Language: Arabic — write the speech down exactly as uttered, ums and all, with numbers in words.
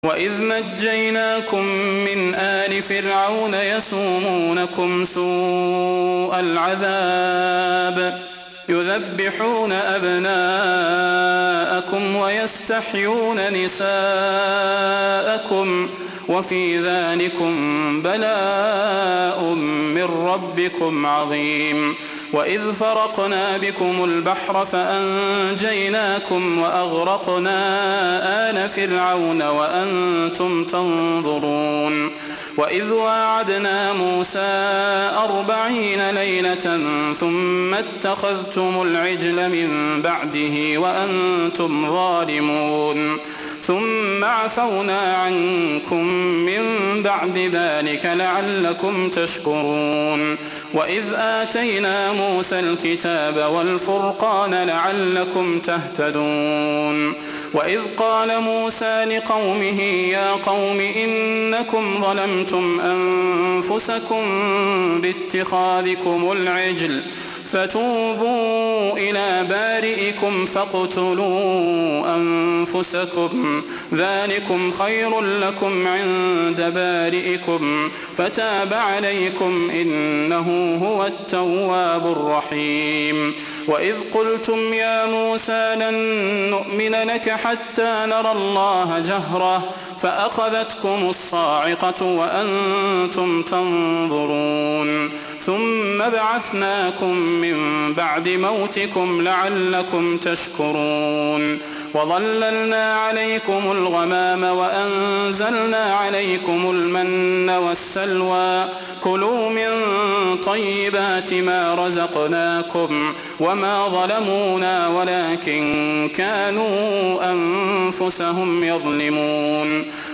وإذ نجيناكم من آل فرعون يسومونكم سوء العذاب يذبحون أبناءكم ويستحيون نساءكم وفي ذلكم بلاء من ربكم عظيم. وإذ فرقنا بكم البحر فأنجيناكم وأغرقنا آل فرعون وأنتم تنظرون. وإذ واعدنا موسى أربعين ليلة ثم اتخذتم العجل من بعده وأنتم ظالمون ثم عفونا عنكم من بعد ذلك لعلكم تشكرون. وإذ آتينا موسى الكتاب والفرقان لعلكم تهتدون. وإذ قال موسى لقومه يا قوم إنكم ظلمتم أنفسكم باتخاذكم العجل فتوبوا إلى بارئكم فاقتلوا أنفسكم ذلكم خير لكم عند بارئكم فتاب عليكم إنه هو التواب الرحيم. وإذ قلتم يا موسى لن نؤمن لك حتى نرى الله جهرة فأخذتكم الصاعقة وأنتم تنظرون ثم بعثناكم من بعد موتكم لعلكم تشكرون. وظللنا عليكم الغمام وأنزلنا عليكم المن والسلوى كلوا من طيبات ما رزقناكم وما ظلمونا ولكن كانوا أنفسهم يظلمون.